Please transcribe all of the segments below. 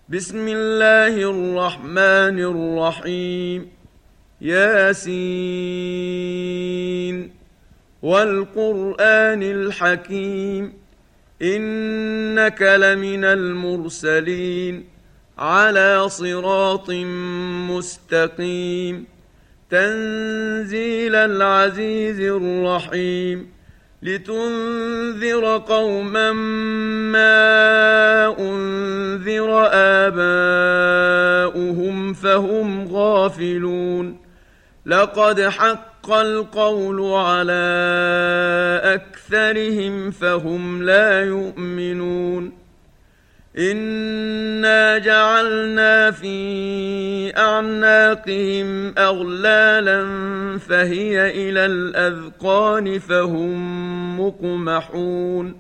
بسم الله الرحمن الرحيم. ياسين والقرآن الحكيم إنك لمن المرسلين على صراط مستقيم تنزيل العزيز الرحيم لتنذر قوما ما أنذر آباؤهم فهم غافلون. لقد حق القول على أكثرهم فهم لا يؤمنون. إنا جعلنا في أعناقهم أغلالا فهي إلى الأذقان فهم مقمحون.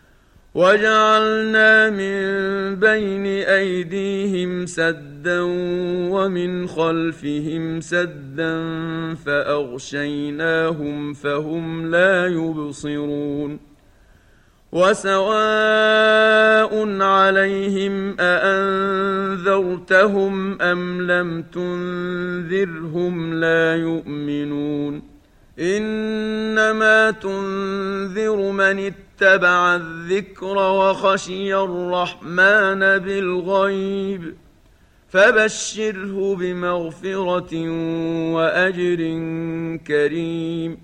وجعلنا من بين أيديهم سدا ومن خلفهم سدا فأغشيناهم فهم لا يبصرون. وسواء عليهم أأنذرتهم أم لم تنذرهم لا يؤمنون. إنما تنذر من اتبع الذكر وخشي الرحمن بالغيب فبشره بمغفرة وأجر كريم.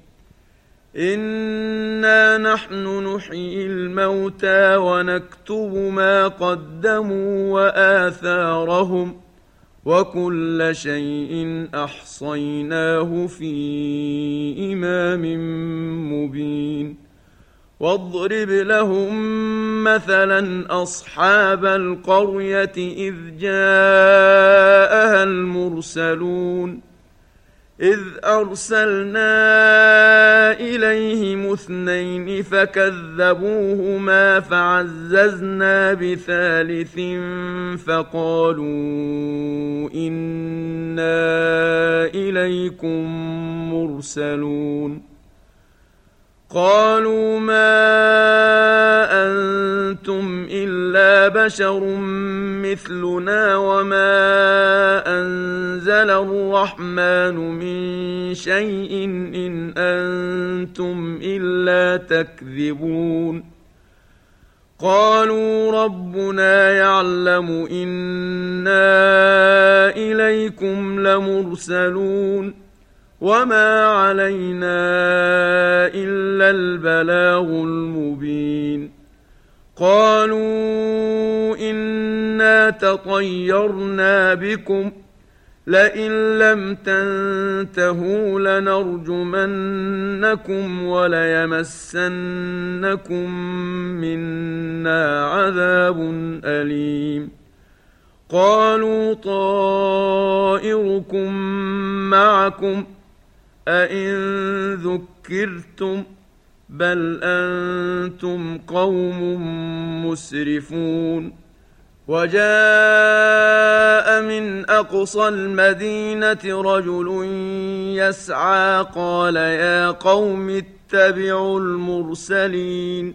إنا نحن نحيي الموتى ونكتب ما قدموا وآثارهم وكل شيء أحصيناه في إمام مبين. واضرب لهم مثلا أصحاب القرية إذ جاءها المرسلون إذ أرسلنا إليهم 2 فكذبوهما فعززنا بثالث فقالوا إنا إليكم مرسلون. قالوا ما أنتم إلا بشر مثلنا وما أنزل الرحمن من شيء إن أنتم إلا تكذبون. قالوا ربنا يعلم إنا إليكم لمرسلون وما علينا إلا البلاغ المبين. قالوا إنا تطيرنا بكم لئن لم تنتهوا لنرجمنكم وليمسنكم منا عذاب أليم. قالوا طائركم معكم أئن ذكرتم بل أنتم قوم مسرفون. وجاء من أقصى المدينة رجل يسعى قال يا قوم اتبعوا المرسلين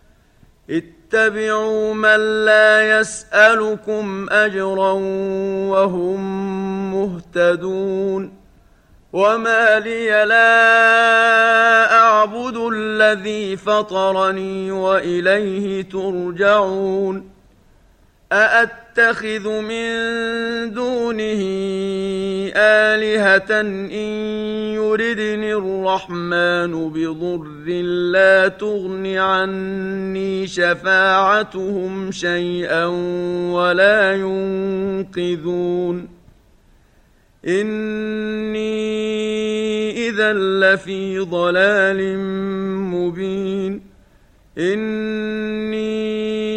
اتبعوا من لا يسألكم أجرا وهم مهتدون. وما لي لا أعبد الذي فطرني وإليه ترجعون. أأتخذ من دونه آلهة إن يردني الرحمن بضر لا تغن عني شفاعتهم شيئا ولا ينقذون. إني إذا لفي ضلال مبين. إني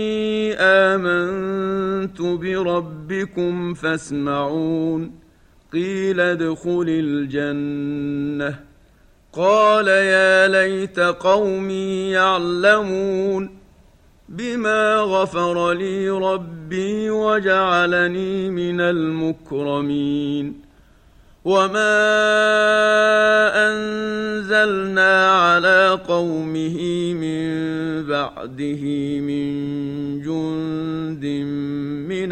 آمنت بربكم فاسمعون. قيل ادخل الجنة قال يا ليت قومي يعلمون بما غفر لي ربي وجعلني من المكرمين. وما أنزلنا على قومه من بعده من جند من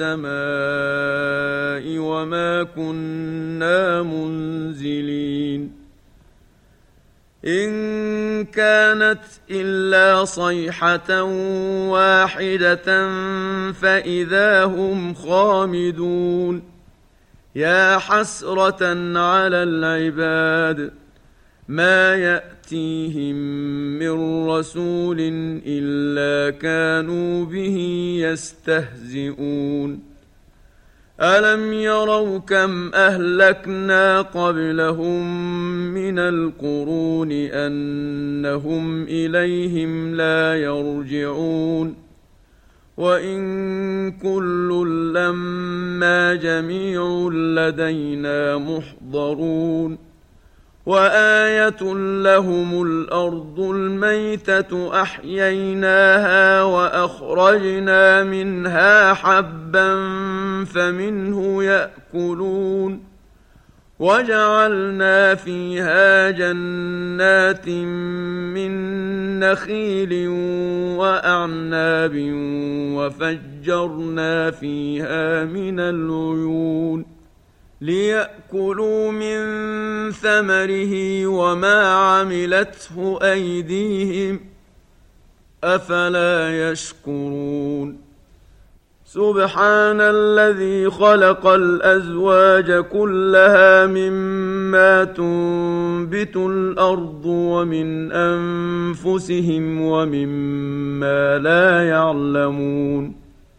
السماء وما كنا منزلين إن كانت إلا صيحة واحدة فإذا هم خامدون يا حسرة على العباد ما يأتيهم من رسول إلا كانوا به يستهزئون ألم يروا كم أهلكنا قبلهم من القرون أنهم إليهم لا يرجعون وإن كل لما جميع لدينا محضرون وآية لهم الأرض الميتة أحييناها وأخرجنا منها حبا فمنه يأكلون وجعلنا فيها جنات من نخيل وأعناب وفجرنا فيها من العيون ليأكلوا من ثمره وما عملته أيديهم أفلا يشكرون سبحان الذي خلق الأزواج كلها مما تنبت الأرض ومن أنفسهم ومما لا يعلمون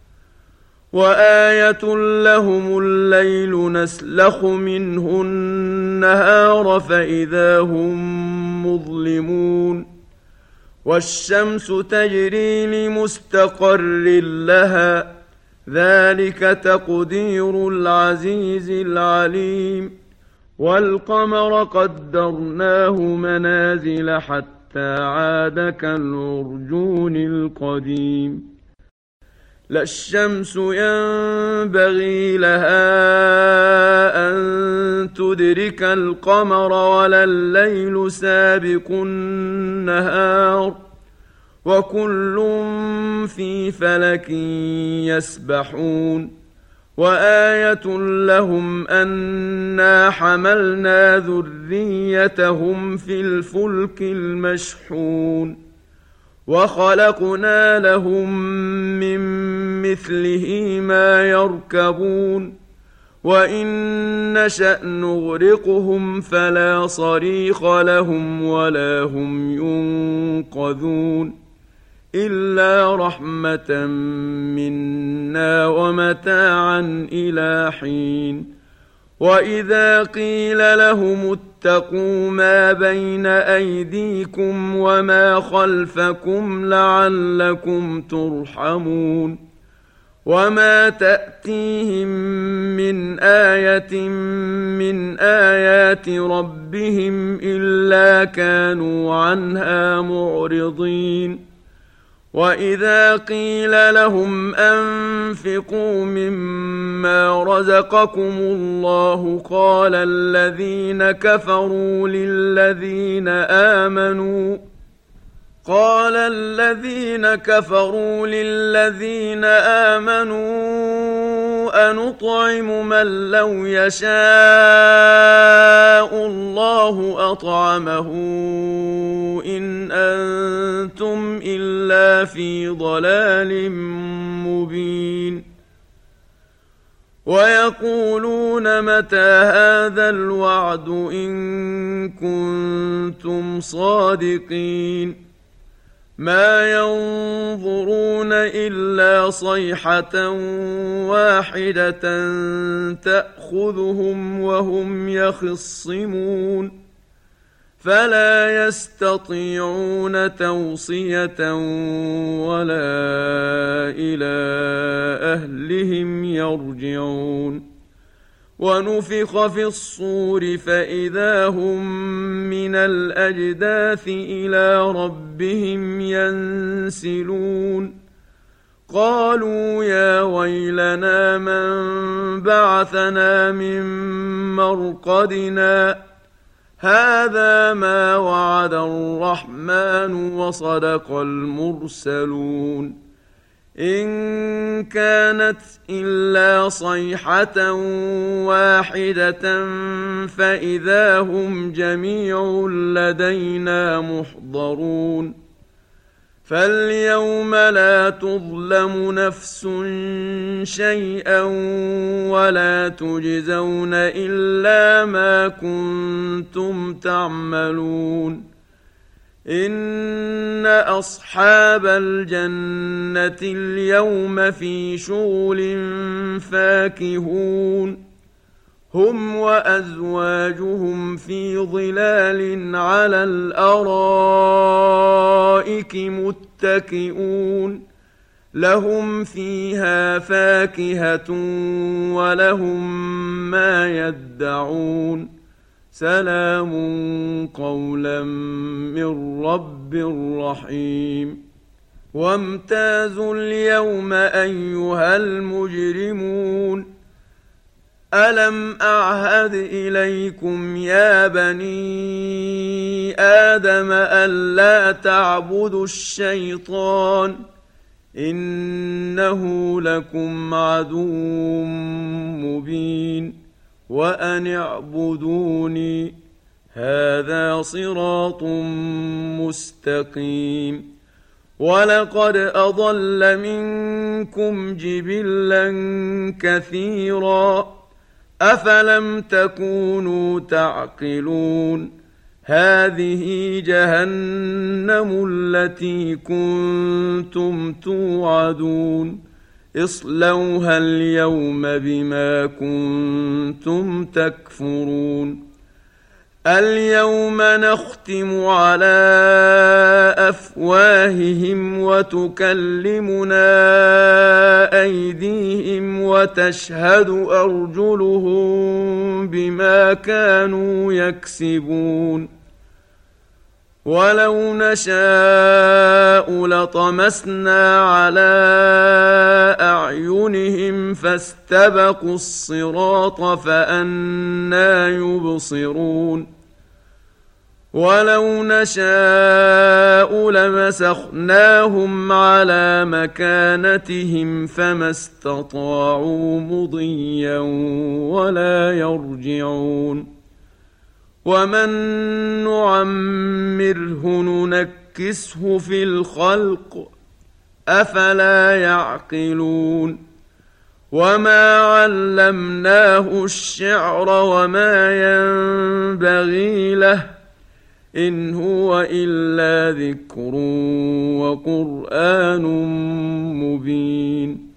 وآية لهم الليل نسلخ منه النهار فإذا هم مظلمون والشمس تجري لمستقر لها ذلك تقدير العزيز العليم والقمر قدرناه منازل حتى عاد كالعرجون القديم لا الشمس ينبغي لها أن تدرك القمر ولا الليل سابق النهار وكل في فلك يسبحون وآية لهم أنا حملنا ذريتهم في الفلك المشحون وخلقنا لهم من مثله ما يركبون وإن نشأ نغرقهم فلا صريخ لهم ولا هم ينقذون إلا رحمة منا ومتاعا إلى حين وإذا قيل لهم اتقوا ما بين أيديكم وما خلفكم لعلكم ترحمون وما تأتيهم من آية من آيات ربهم إلا كانوا عنها معرضين وإذا قيل لهم أنفقوا مما رزقكم الله قال الذين كفروا للذين آمنوا أنطعم من لو يشاء الله أطعمه إن أنتم إلا في ضلال مبين ويقولون متى هذا الوعد إن كنتم صادقين ما ينظرون إلا صيحة واحدة تأخذهم وهم يخصمون فلا يستطيعون توصية ولا إلى أهلهم يرجعون ونفخ في الصور فإذا هم من الأجداث إلى ربهم ينسلون قالوا يا ويلنا من بعثنا من مرقدنا هذا ما وعد الرحمن وصدق المرسلون إن كانت إلا صيحة واحدة فإذا هم جميع لدينا محضرون فاليوم لا تظلم نفس شيئا ولا تجزون إلا ما كنتم تعملون إن أصحاب الجنة اليوم في شغل فاكهون هم وأزواجهم في ظلال على الأرائك متكئون لهم فيها فاكهة ولهم ما يدعون سلام قولا من رب رحيم وامتازوا اليوم أيها المجرمون ألم أعهد إليكم يا بني آدم ألا تعبدوا الشيطان إنه لكم عدو مبين وأن اعبدوني هذا صراط مستقيم ولقد أضل منكم جبلا كثيرا أفلم تكونوا تعقلون هذه جهنم التي كنتم توعدون اصلوها اليوم بما كنتم تكفرون اليوم نختم على أفواههم وتكلمنا أيديهم وتشهد أرجلهم بما كانوا يكسبون ولو نشاء لطمسنا على أعينهم فاستبقوا الصراط فأنى يبصرون ولو نشاء لمسخناهم على مكانتهم فما استطاعوا مضيا ولا يرجعون ومن نعمره ننكسه في الخلق أفلا يعقلون وما علمناه الشعر وما ينبغي له إن هو إلا ذكر وقرآن مبين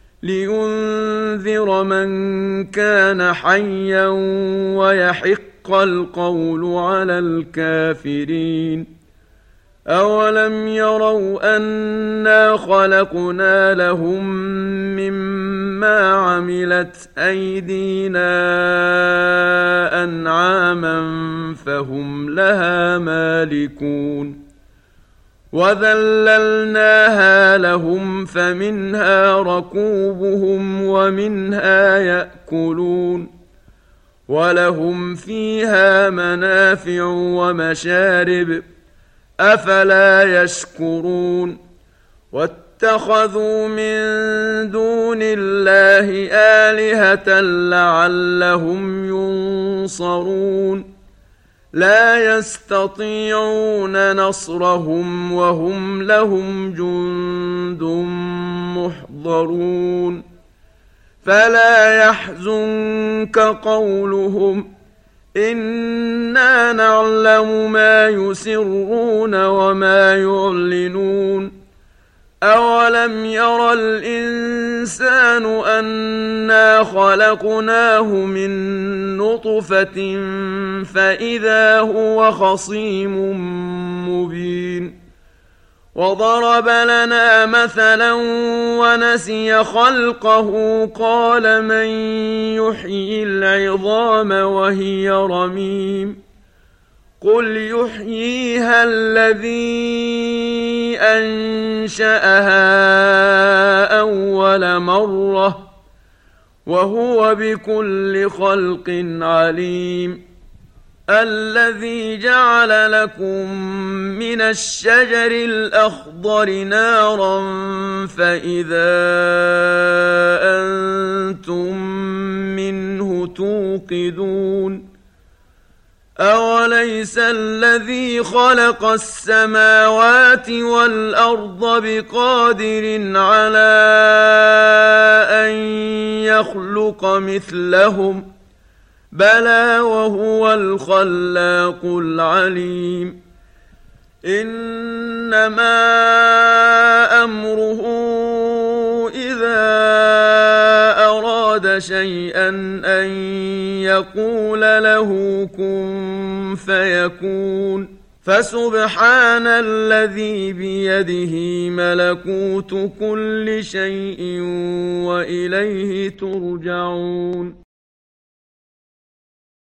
لينذر من كان حيا ويحق القول على الكافرين أولم يروا أنا خلقنا لهم مما عملت أيدينا أنعاما فهم لها مالكون وذللناها لهم فمنها ركوبهم ومنها يأكلون ولهم فيها منافع ومشارب أفلا يشكرون واتخذوا من دون الله آلهة لعلهم ينصرون لا يستطيعون نصرهم وهم لهم جند محضرون فلا يحزنك قولهم إنا نعلم ما يسرون وما يعلنون أولم ير الإنسان أنا خلقناه من نطفة فإذا هو خصيم مبين وضرب لنا مثلا ونسي خلقه قال من يحيي العظام وهي رميم قل يحييها الذي أنشأها أول مرة وهو بكل خلق عليم. الذي جعل لكم من الشجر الأخضر نارا فإذا أنتم منه توقدون. أوليس الذي خلق السماوات والأرض بقادر على أن يخلق مثلهم؟ بلى وهو الخلاق العليم. إنما أمره إذا أراد شيئا أن يقول له كن فيكون. فسبحان الذي بيده ملكوت كل شيء وإليه ترجعون.